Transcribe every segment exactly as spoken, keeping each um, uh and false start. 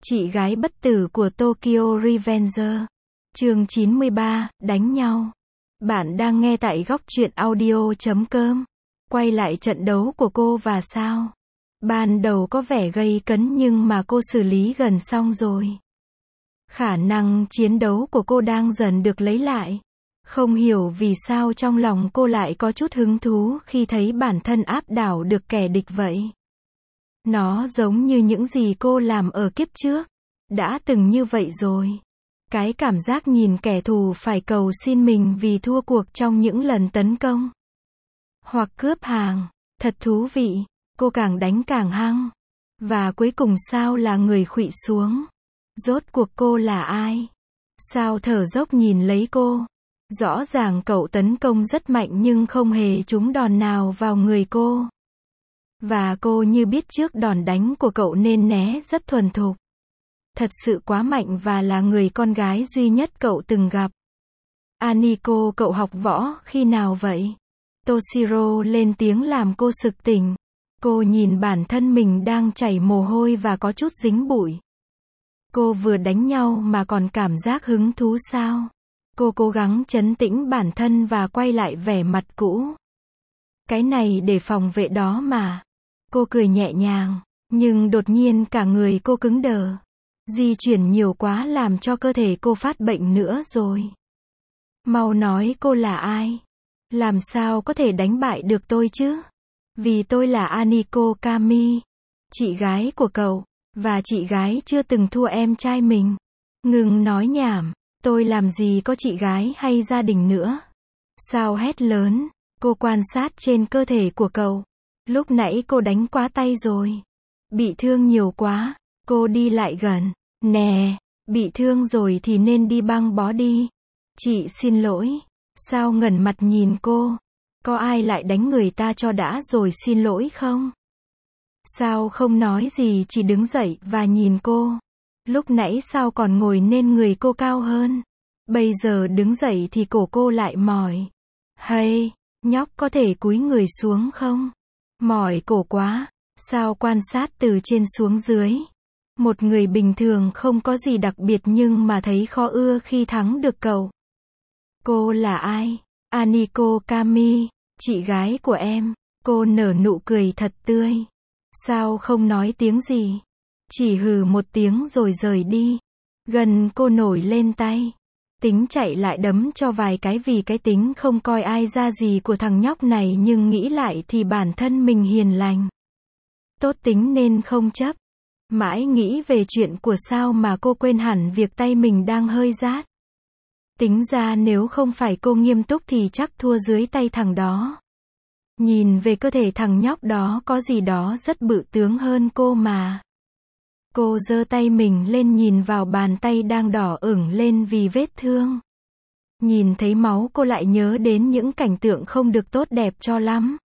Chị gái bất tử của Tokyo Revenger. Chương chín mươi ba, đánh nhau. Bạn đang nghe tại góc truyện audio chấm com. Quay lại trận đấu của cô và sao. Ban đầu có vẻ gây cấn nhưng mà cô xử lý gần xong rồi. Khả năng chiến đấu của cô đang dần được lấy lại. Không hiểu vì sao trong lòng cô lại có chút hứng thú khi thấy bản thân áp đảo được kẻ địch vậy. Nó giống như những gì cô làm ở kiếp trước. Đã từng như vậy rồi. Cái cảm giác nhìn kẻ thù phải cầu xin mình vì thua cuộc trong những lần tấn công. Hoặc cướp hàng. Thật thú vị. Cô càng đánh càng hăng. Và cuối cùng sao là người khuỵu xuống. Rốt cuộc cô là ai? Sao thở dốc nhìn lấy cô. Rõ ràng cậu tấn công rất mạnh nhưng không hề trúng đòn nào vào người cô. Và cô như biết trước đòn đánh của cậu nên né rất thuần thục. Thật sự quá mạnh và là người con gái duy nhất cậu từng gặp. Aniko, cậu học võ khi nào vậy? Toshiro lên tiếng làm cô sực tỉnh. Cô nhìn bản thân mình đang chảy mồ hôi và có chút dính bụi. Cô vừa đánh nhau mà còn cảm giác hứng thú sao? Cô cố gắng trấn tĩnh bản thân và quay lại vẻ mặt cũ. Cái này để phòng vệ đó mà. Cô cười nhẹ nhàng, nhưng đột nhiên cả người cô cứng đờ. Di chuyển nhiều quá làm cho cơ thể cô phát bệnh nữa rồi. Mau nói cô là ai? Làm sao có thể đánh bại được tôi chứ? Vì tôi là Aniko Kami, chị gái của cậu, và chị gái chưa từng thua em trai mình. Ngừng nói nhảm, tôi làm gì có chị gái hay gia đình nữa. Sao hét lớn, cô quan sát trên cơ thể của cậu. Lúc nãy cô đánh quá tay rồi. Bị thương nhiều quá. Cô đi lại gần. Nè, bị thương rồi thì nên đi băng bó đi. Chị xin lỗi. Sao ngẩn mặt nhìn cô? Có ai lại đánh người ta cho đã rồi xin lỗi không? Sao không nói gì chỉ đứng dậy và nhìn cô? Lúc nãy sao còn ngồi nên người cô cao hơn? Bây giờ đứng dậy thì cổ cô lại mỏi. Hay, nhóc có thể cúi người xuống không? Mỏi cổ quá. Sao quan sát từ trên xuống dưới? Một người bình thường không có gì đặc biệt nhưng mà thấy khó ưa khi thắng được cậu. Cô là ai? Aniko Kami, chị gái của em. Cô nở nụ cười thật tươi. Sao không nói tiếng gì? Chỉ hừ một tiếng rồi rời đi. Gần cô nổi lên tay. Tính chạy lại đấm cho vài cái vì cái tính không coi ai ra gì của thằng nhóc này nhưng nghĩ lại thì bản thân mình hiền lành. Tốt tính nên không chấp. Mãi nghĩ về chuyện của sao mà cô quên hẳn việc tay mình đang hơi rát. Tính ra nếu không phải cô nghiêm túc thì chắc thua dưới tay thằng đó. Nhìn về cơ thể thằng nhóc đó có gì đó rất bự tướng hơn cô mà. Cô giơ tay mình lên nhìn vào bàn tay đang đỏ ửng lên vì vết thương. Nhìn thấy máu cô lại nhớ đến những cảnh tượng không được tốt đẹp cho lắm.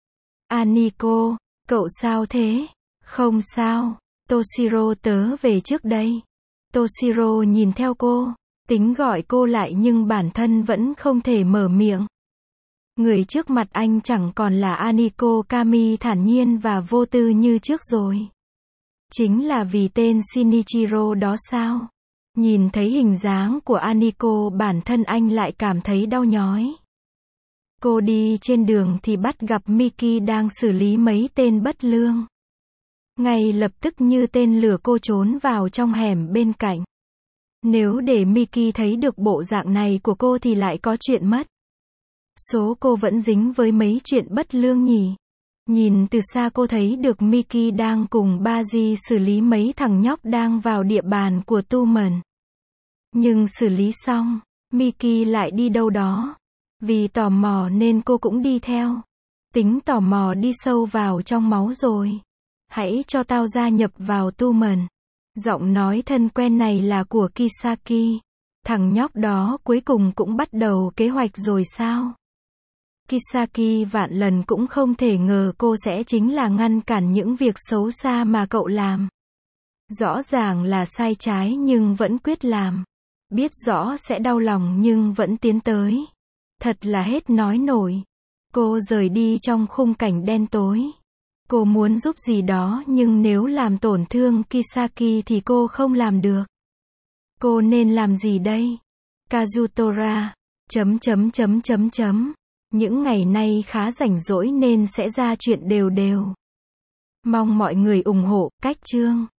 Aniko, cậu sao thế? Không sao, Toshiro tớ về trước đây. Toshiro nhìn theo cô, tính gọi cô lại nhưng bản thân vẫn không thể mở miệng. Người trước mặt anh chẳng còn là Aniko Kami thản nhiên và vô tư như trước rồi. Chính là vì tên Shinichiro đó sao? Nhìn thấy hình dáng của Aniko bản thân anh lại cảm thấy đau nhói. Cô đi trên đường thì bắt gặp Miki đang xử lý mấy tên bất lương. Ngay lập tức như tên lửa cô trốn vào trong hẻm bên cạnh. Nếu để Miki thấy được bộ dạng này của cô thì lại có chuyện mất. Số cô vẫn dính với mấy chuyện bất lương nhỉ. Nhìn từ xa cô thấy được Miki đang cùng Baji xử lý mấy thằng nhóc đang vào địa bàn của Tumen. Nhưng xử lý xong, Miki lại đi đâu đó. Vì tò mò nên cô cũng đi theo. Tính tò mò đi sâu vào trong máu rồi. Hãy cho tao gia nhập vào Tumen. Giọng nói thân quen này là của Kisaki. Thằng nhóc đó cuối cùng cũng bắt đầu kế hoạch rồi sao? Kisaki vạn lần cũng không thể ngờ cô sẽ chính là ngăn cản những việc xấu xa mà cậu làm. Rõ ràng là sai trái nhưng vẫn quyết làm. Biết rõ sẽ đau lòng nhưng vẫn tiến tới. Thật là hết nói nổi. Cô rời đi trong khung cảnh đen tối. Cô muốn giúp gì đó nhưng nếu làm tổn thương Kisaki thì cô không làm được. Cô nên làm gì đây? Kazutora. Chấm chấm chấm chấm chấm. Những ngày nay khá rảnh rỗi nên sẽ ra chuyện đều đều. Mong mọi người ủng hộ, cách chương.